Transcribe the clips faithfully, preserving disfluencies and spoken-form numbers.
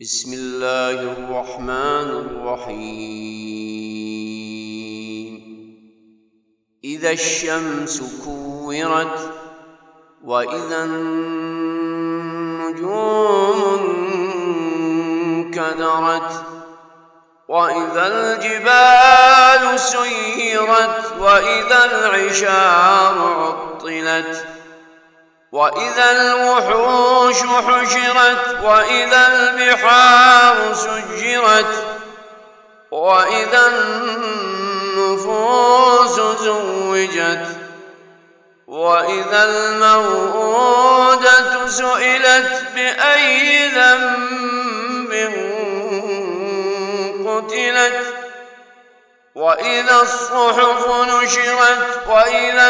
بسم الله الرحمن الرحيم إذا الشمس كورت وإذا النجوم انكدرت وإذا الجبال سيرت وإذا العشار عطلت وإذا الوحوش حشرت وإذا البحار سجرت وإذا النفوس زوجت وإذا الموءودة سئلت بأي ذنب قتلت وإذا الصحف نشرت وإذا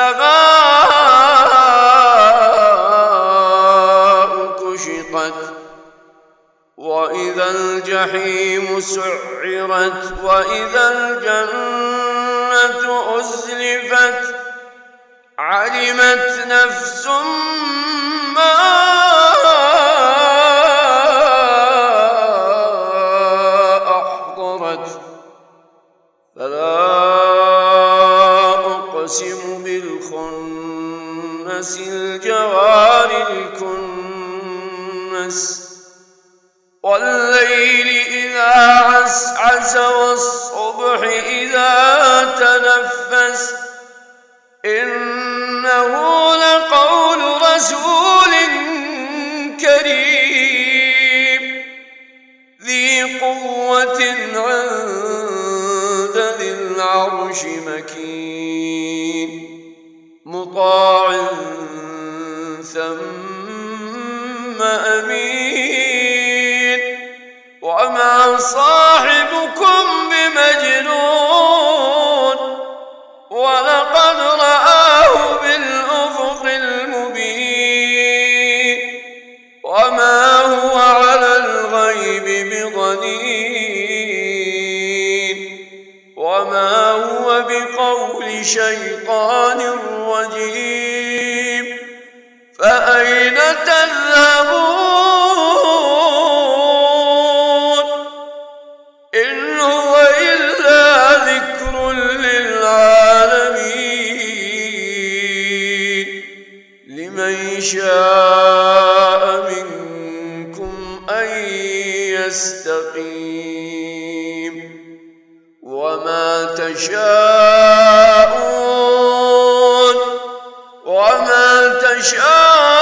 السماء كشطت وإذا الجحيم سعرت وإذا الجنة أزلفت علمت نفس ما أحضرت فلا أقسم بالخنس الجوار الكنس والليل إذا عسعس والصبح إذا تنفس إنه لقول رسول كريم ذي قوة عند ذي العرش مكين مطاع ثم أمين وما صاحبكم بمجنون ولقد رآه بالأفق المبين وما هو على الغيب بضنين وما هو بقول شيطان رجيم فأين تذهبون إن هو إلا ذكر للعالمين لمن شاء منكم أن يستقيم وما تشاءون وما تشاءون